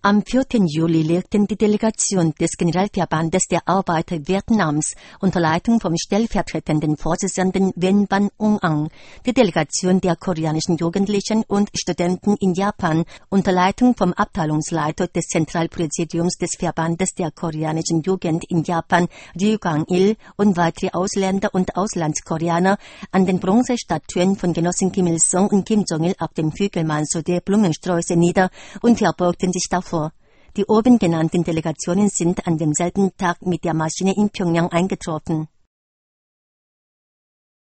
Am 4. Juli legten die Delegation des Generalverbandes der Arbeiter Vietnams unter Leitung vom stellvertretenden Vorsitzenden Wen Ban Ung Ang, die Delegation der koreanischen Jugendlichen und Studenten in Japan unter Leitung vom Abteilungsleiter des Zentralpräsidiums des Verbandes der koreanischen Jugend in Japan, Ryu Kang-il, und weitere Ausländer und Auslandskoreaner an den Bronzestatuen von Genossen Kim Il-sung und Kim Jong-il auf dem Hügel Mansudae Blumensträuße nieder und verbeugten sich davor. Die oben genannten Delegationen sind an demselben Tag mit der Maschine in Pjöngjang eingetroffen.